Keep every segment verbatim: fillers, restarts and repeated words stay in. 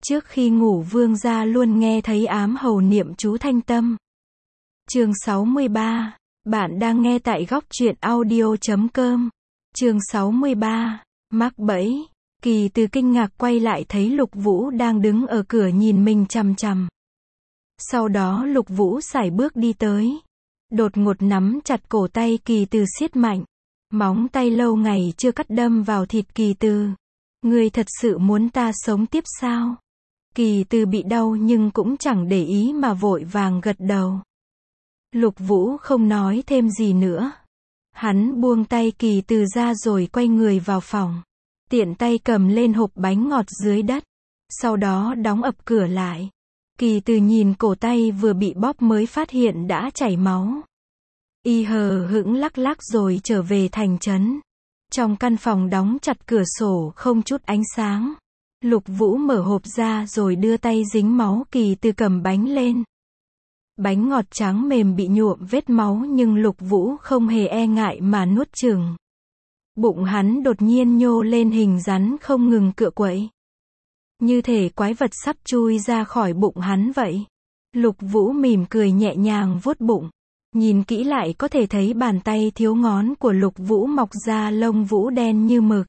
Trước khi ngủ vương gia luôn nghe thấy ám hầu niệm chú thanh tâm. Chương sáu mươi ba. Bạn đang nghe tại góc truyện audio chấm com. Chương sáu mươi ba. Mắc bẫy. Kỳ Từ kinh ngạc quay lại thấy Lục Vũ đang đứng ở cửa nhìn mình chằm chằm. Sau đó Lục Vũ sải bước đi tới. Đột ngột nắm chặt cổ tay Kỳ Từ siết mạnh. Móng tay lâu ngày chưa cắt đâm vào thịt Kỳ Từ. Ngươi thật sự muốn ta sống tiếp sao? Kỳ Từ bị đau nhưng cũng chẳng để ý mà vội vàng gật đầu. Lục Vũ không nói thêm gì nữa. Hắn buông tay Kỳ Từ ra rồi quay người vào phòng. Tiện tay cầm lên hộp bánh ngọt dưới đất. Sau đó đóng ập cửa lại. Kỳ Từ nhìn cổ tay vừa bị bóp mới phát hiện đã chảy máu. Y hờ hững lắc lắc rồi trở về thành trấn. Trong căn phòng đóng chặt cửa sổ không chút ánh sáng. Lục Vũ mở hộp ra rồi đưa tay dính máu Kỳ Từ cầm bánh lên. Bánh ngọt trắng mềm bị nhuộm vết máu nhưng Lục Vũ không hề e ngại mà nuốt chửng. Bụng hắn đột nhiên nhô lên hình rắn không ngừng cựa quậy. Như thể quái vật sắp chui ra khỏi bụng hắn vậy. Lục Vũ mỉm cười nhẹ nhàng vuốt bụng. Nhìn kỹ lại có thể thấy bàn tay thiếu ngón của Lục Vũ mọc ra lông vũ đen như mực.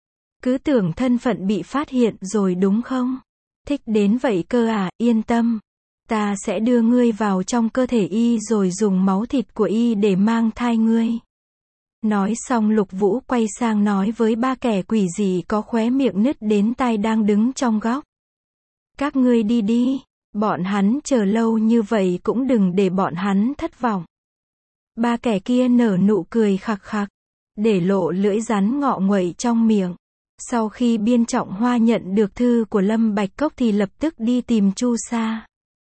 Cứ tưởng thân phận bị phát hiện rồi đúng không? Thích đến vậy cơ à, yên tâm. Ta sẽ đưa ngươi vào trong cơ thể y rồi dùng máu thịt của y để mang thai ngươi. Nói xong Lục Vũ quay sang nói với ba kẻ quỷ dị có khóe miệng nứt đến tai đang đứng trong góc. Các ngươi đi đi, bọn hắn chờ lâu như vậy cũng đừng để bọn hắn thất vọng. Ba kẻ kia nở nụ cười khặc khặc, để lộ lưỡi rắn ngọ nguậy trong miệng. Sau khi Biên Trọng Hoa nhận được thư của Lâm Bạch Cốc thì lập tức đi tìm Chu Sa.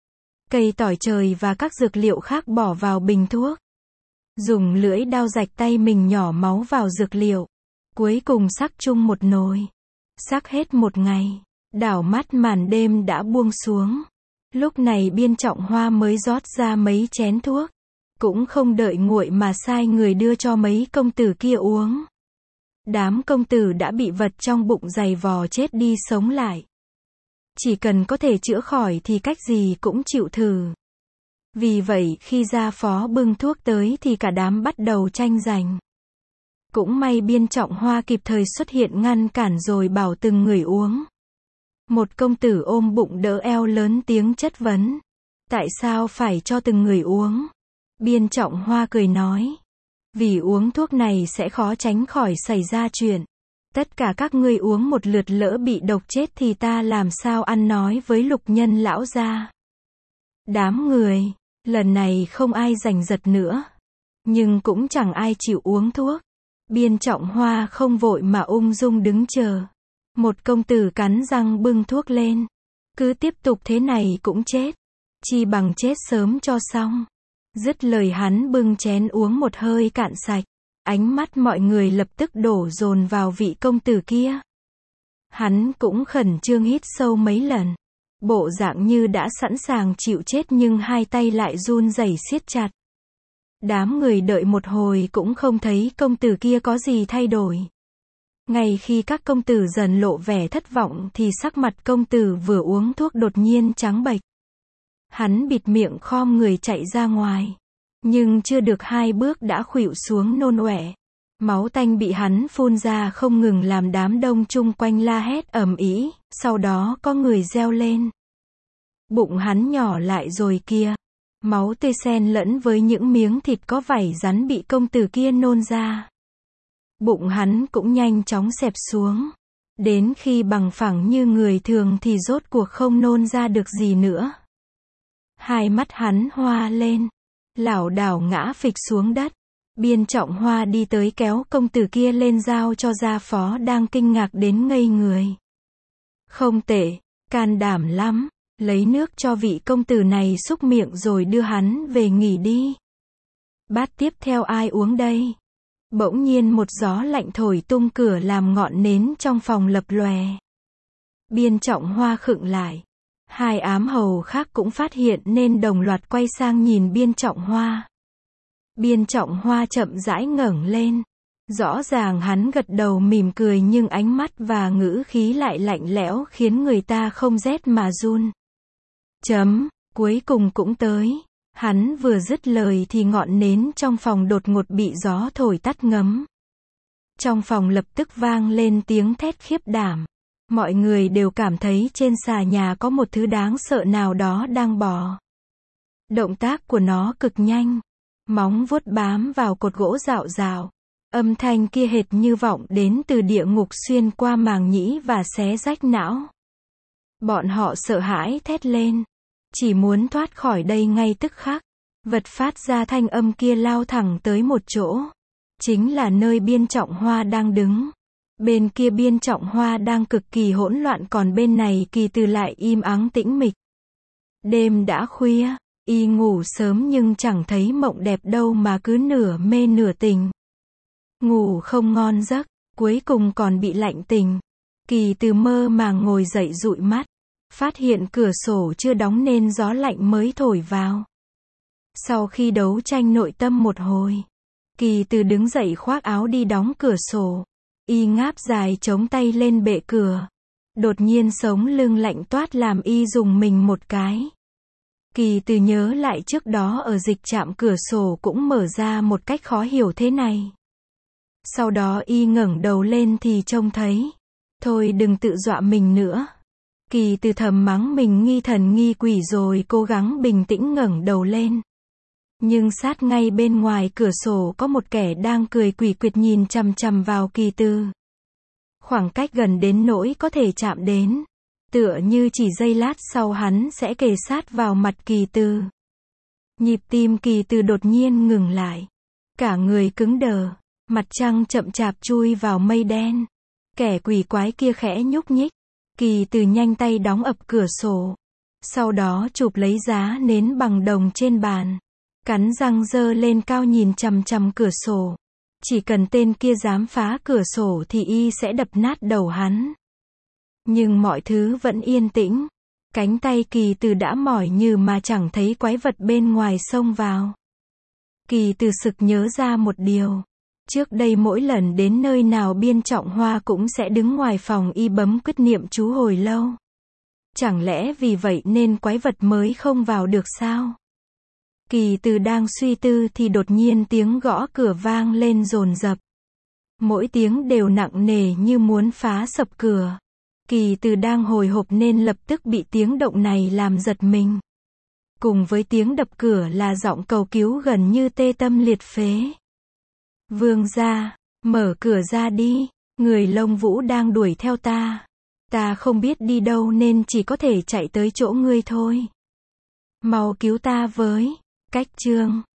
Cây tỏi trời và các dược liệu khác bỏ vào bình thuốc. Dùng lưỡi dao rạch tay mình nhỏ máu vào dược liệu. Cuối cùng sắc chung một nồi. Sắc hết một ngày. Đảo mắt màn đêm đã buông xuống. Lúc này Biên Trọng Hoa mới rót ra mấy chén thuốc. Cũng không đợi nguội mà sai người đưa cho mấy công tử kia uống. Đám công tử đã bị vật trong bụng giày vò chết đi sống lại. Chỉ cần có thể chữa khỏi thì cách gì cũng chịu thử. Vì vậy khi gia phó bưng thuốc tới thì cả đám bắt đầu tranh giành. Cũng may Biên Trọng Hoa kịp thời xuất hiện ngăn cản rồi bảo từng người uống. Một công tử ôm bụng đỡ eo lớn tiếng chất vấn. Tại sao phải cho từng người uống? Biên Trọng Hoa cười nói. Vì uống thuốc này sẽ khó tránh khỏi xảy ra chuyện. Tất cả các ngươi uống một lượt lỡ bị độc chết thì ta làm sao ăn nói với Lục Nhân lão gia. Đám người, lần này không ai giành giật nữa. Nhưng cũng chẳng ai chịu uống thuốc. Biên Trọng Hoa không vội mà ung dung đứng chờ. Một công tử cắn răng bưng thuốc lên. Cứ tiếp tục thế này cũng chết. Chi bằng chết sớm cho xong. Dứt lời hắn bưng chén uống một hơi cạn sạch. Ánh mắt mọi người lập tức đổ dồn vào vị công tử kia. Hắn cũng khẩn trương hít sâu mấy lần. Bộ dạng như đã sẵn sàng chịu chết nhưng hai tay lại run rẩy siết chặt. Đám người đợi một hồi cũng không thấy công tử kia có gì thay đổi. Ngay khi các công tử dần lộ vẻ thất vọng thì sắc mặt công tử vừa uống thuốc đột nhiên trắng bệch. Hắn bịt miệng khom người chạy ra ngoài. Nhưng chưa được hai bước đã khuỵu xuống nôn ọe. Máu tanh bị hắn phun ra không ngừng làm đám đông chung quanh la hét ầm ĩ, sau đó có người reo lên. Bụng hắn nhỏ lại rồi kia. Máu tươi xen lẫn với những miếng thịt có vảy rắn bị công tử kia nôn ra. Bụng hắn cũng nhanh chóng xẹp xuống. Đến khi bằng phẳng như người thường thì rốt cuộc không nôn ra được gì nữa. Hai mắt hắn hoa lên. Lảo đảo ngã phịch xuống đất. Biên Trọng Hoa đi tới kéo công tử kia lên giao cho gia phó đang kinh ngạc đến ngây người. Không tệ, can đảm lắm, lấy nước cho vị công tử này xúc miệng rồi đưa hắn về nghỉ đi. Bát tiếp theo ai uống đây? Bỗng nhiên một gió lạnh thổi tung cửa làm ngọn nến trong phòng lập lòe. Biên Trọng Hoa khựng lại. Hai ám hầu khác cũng phát hiện nên đồng loạt quay sang nhìn Biên Trọng Hoa. Biên Trọng Hoa chậm rãi ngẩng lên. Rõ ràng hắn gật đầu mỉm cười nhưng ánh mắt và ngữ khí lại lạnh lẽo khiến người ta không rét mà run. Chấm, cuối cùng cũng tới. Hắn vừa dứt lời thì ngọn nến trong phòng đột ngột bị gió thổi tắt ngấm. Trong phòng lập tức vang lên tiếng thét khiếp đảm. Mọi người đều cảm thấy trên xà nhà có một thứ đáng sợ nào đó đang bò. Động tác của nó cực nhanh. Móng vuốt bám vào cột gỗ rạo rạo. Âm thanh kia hệt như vọng đến từ địa ngục xuyên qua màng nhĩ và xé rách não. Bọn họ sợ hãi thét lên. Chỉ muốn thoát khỏi đây ngay tức khắc. Vật phát ra thanh âm kia lao thẳng tới một chỗ. Chính là nơi Biên Trọng Hoa đang đứng. Bên kia Biên Trọng Hoa đang cực kỳ hỗn loạn còn bên này Kỳ Từ lại im ắng tĩnh mịch. Đêm đã khuya, y ngủ sớm nhưng chẳng thấy mộng đẹp đâu mà cứ nửa mê nửa tỉnh. Ngủ không ngon giấc, cuối cùng còn bị lạnh tình. Kỳ Từ mơ màng ngồi dậy dụi mắt, phát hiện cửa sổ chưa đóng nên gió lạnh mới thổi vào. Sau khi đấu tranh nội tâm một hồi, Kỳ Từ đứng dậy khoác áo đi đóng cửa sổ. Y ngáp dài chống tay lên bệ cửa. Đột nhiên sống lưng lạnh toát làm y dùng mình một cái. Kỳ Từ nhớ lại trước đó ở dịch trạm cửa sổ cũng mở ra một cách khó hiểu thế này. Sau đó y ngẩng đầu lên thì trông thấy. Thôi đừng tự dọa mình nữa. Kỳ Từ thầm mắng mình nghi thần nghi quỷ rồi cố gắng bình tĩnh ngẩng đầu lên. Nhưng sát ngay bên ngoài cửa sổ có một kẻ đang cười quỷ quyệt nhìn chằm chằm vào Kỳ Từ. Khoảng cách gần đến nỗi có thể chạm đến. Tựa như chỉ giây lát sau hắn sẽ kề sát vào mặt Kỳ Từ. Nhịp tim Kỳ Từ đột nhiên ngừng lại. Cả người cứng đờ. Mặt trăng chậm chạp chui vào mây đen. Kẻ quỷ quái kia khẽ nhúc nhích. Kỳ Từ nhanh tay đóng ập cửa sổ. Sau đó chụp lấy giá nến bằng đồng trên bàn. Cắn răng giơ lên cao nhìn chằm chằm cửa sổ. Chỉ cần tên kia dám phá cửa sổ thì y sẽ đập nát đầu hắn. Nhưng mọi thứ vẫn yên tĩnh. Cánh tay Kỳ Từ đã mỏi như mà chẳng thấy quái vật bên ngoài xông vào. Kỳ Từ sực nhớ ra một điều. Trước đây mỗi lần đến nơi nào Biên Trọng Hoa cũng sẽ đứng ngoài phòng y bấm quyết niệm chú hồi lâu. Chẳng lẽ vì vậy nên quái vật mới không vào được sao? Kỳ Từ đang suy tư thì đột nhiên tiếng gõ cửa vang lên dồn dập. Mỗi tiếng đều nặng nề như muốn phá sập cửa. Kỳ Từ đang hồi hộp nên lập tức bị tiếng động này làm giật mình. Cùng với tiếng đập cửa là giọng cầu cứu gần như tê tâm liệt phế. Vương gia, mở cửa ra đi, người Lông Vũ đang đuổi theo ta. Ta không biết đi đâu nên chỉ có thể chạy tới chỗ ngươi thôi. Mau cứu ta với. Cách chương